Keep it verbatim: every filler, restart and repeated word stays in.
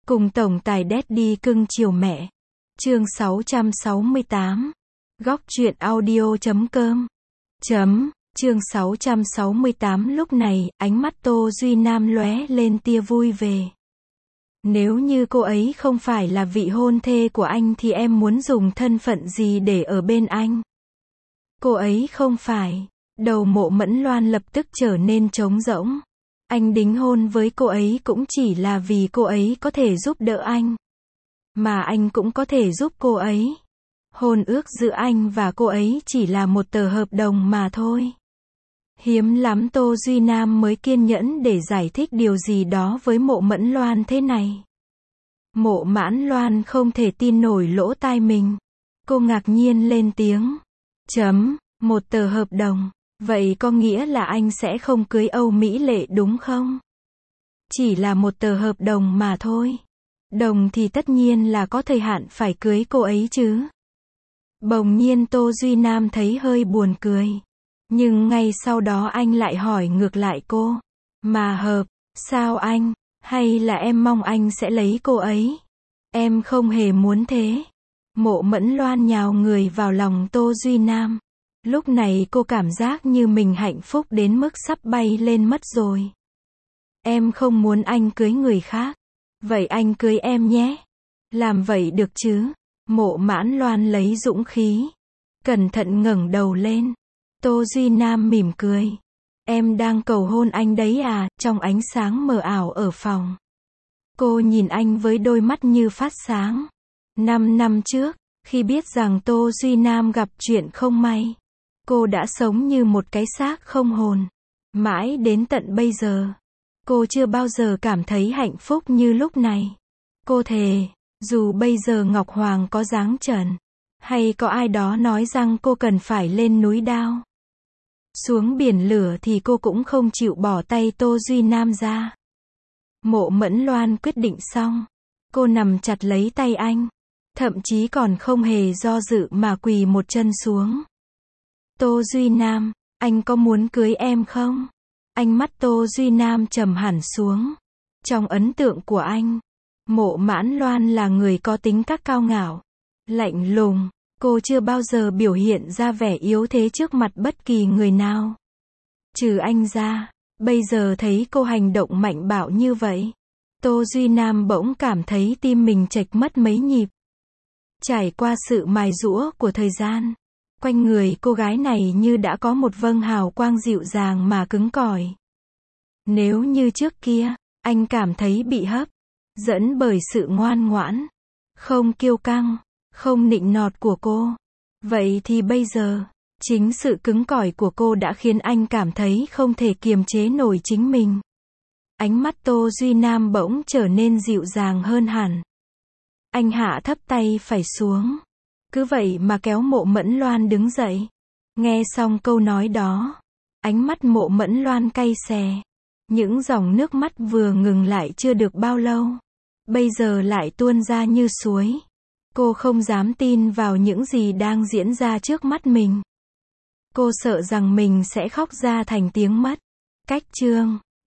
Cùng tổng tài Daddy cưng chiều mẹ. Chương sáu trăm sáu mươi tám. Góc truyện audio chấm com. Chấm. Chương sáu trăm sáu mươi tám. Lúc này, ánh mắt Tô Duy Nam lóe lên tia vui về. Nếu như cô ấy không phải là vị hôn thê của anh thì em muốn dùng thân phận gì để ở bên anh? Cô ấy không phải. Đầu Mộ Mẫn Loan lập tức trở nên trống rỗng. Anh đính hôn với cô ấy cũng chỉ là vì cô ấy có thể giúp đỡ anh. Mà anh cũng có thể giúp cô ấy. Hôn ước giữa anh và cô ấy chỉ là một tờ hợp đồng mà thôi. Hiếm lắm Tô Duy Nam mới kiên nhẫn để giải thích điều gì đó với Mộ Mẫn Loan thế này. Mộ Mãn Loan không thể tin nổi lỗ tai mình. Cô ngạc nhiên lên tiếng. Chấm, một tờ hợp đồng. Vậy có nghĩa là anh sẽ không cưới Âu Mỹ Lệ đúng không? Chỉ là một tờ hợp đồng mà thôi. Đồng thì tất nhiên là có thời hạn phải cưới cô ấy chứ. Bỗng nhiên Tô Duy Nam thấy hơi buồn cười. Nhưng ngay sau đó anh lại hỏi ngược lại cô. Mà hợp, sao anh? Hay là em mong anh sẽ lấy cô ấy? Em không hề muốn thế. Mộ Mẫn Loan nhào người vào lòng Tô Duy Nam. Lúc này cô cảm giác như mình hạnh phúc đến mức sắp bay lên mất rồi. Em không muốn anh cưới người khác. Vậy anh cưới em nhé. Làm vậy được chứ? Mộ Mãn Loan lấy dũng khí. Cẩn thận ngẩng đầu lên. Tô Duy Nam mỉm cười. Em đang cầu hôn anh đấy à? Trong ánh sáng mờ ảo ở phòng. Cô nhìn anh với đôi mắt như phát sáng. Năm năm trước, khi biết rằng Tô Duy Nam gặp chuyện không may, cô đã sống như một cái xác không hồn. Mãi đến tận bây giờ, cô chưa bao giờ cảm thấy hạnh phúc như lúc này. Cô thề, dù bây giờ Ngọc Hoàng có giáng trần, hay có ai đó nói rằng cô cần phải lên núi đao, xuống biển lửa thì cô cũng không chịu bỏ tay Tô Duy Nam ra. Mộ Mẫn Loan quyết định xong. Cô nằm chặt lấy tay anh. Thậm chí còn không hề do dự mà quỳ một chân xuống. Tô Duy Nam, anh có muốn cưới em không? Ánh mắt Tô Duy Nam trầm hẳn xuống. Trong ấn tượng của anh, Mộ Mãn Loan là người có tính cách cao ngạo, lạnh lùng. Cô chưa bao giờ biểu hiện ra vẻ yếu thế trước mặt bất kỳ người nào. Trừ anh ra, bây giờ thấy cô hành động mạnh bạo như vậy, Tô Duy Nam bỗng cảm thấy tim mình chệch mất mấy nhịp. Trải qua sự mài giũa của thời gian, quanh người cô gái này như đã có một vầng hào quang dịu dàng mà cứng cỏi. Nếu như trước kia, anh cảm thấy bị hấp dẫn bởi sự ngoan ngoãn, không kiêu căng, không nịnh nọt của cô, vậy thì bây giờ, chính sự cứng cỏi của cô đã khiến anh cảm thấy không thể kiềm chế nổi chính mình. Ánh mắt Tô Duy Nam bỗng trở nên dịu dàng hơn hẳn. Anh hạ thấp tay phải xuống. Cứ vậy mà kéo Mộ Mẫn Loan đứng dậy. Nghe xong câu nói đó, ánh mắt Mộ Mẫn Loan cay xè. Những dòng nước mắt vừa ngừng lại chưa được bao lâu, bây giờ lại tuôn ra như suối. Cô không dám tin vào những gì đang diễn ra trước mắt mình. Cô sợ rằng mình sẽ khóc ra thành tiếng mất. Cách chương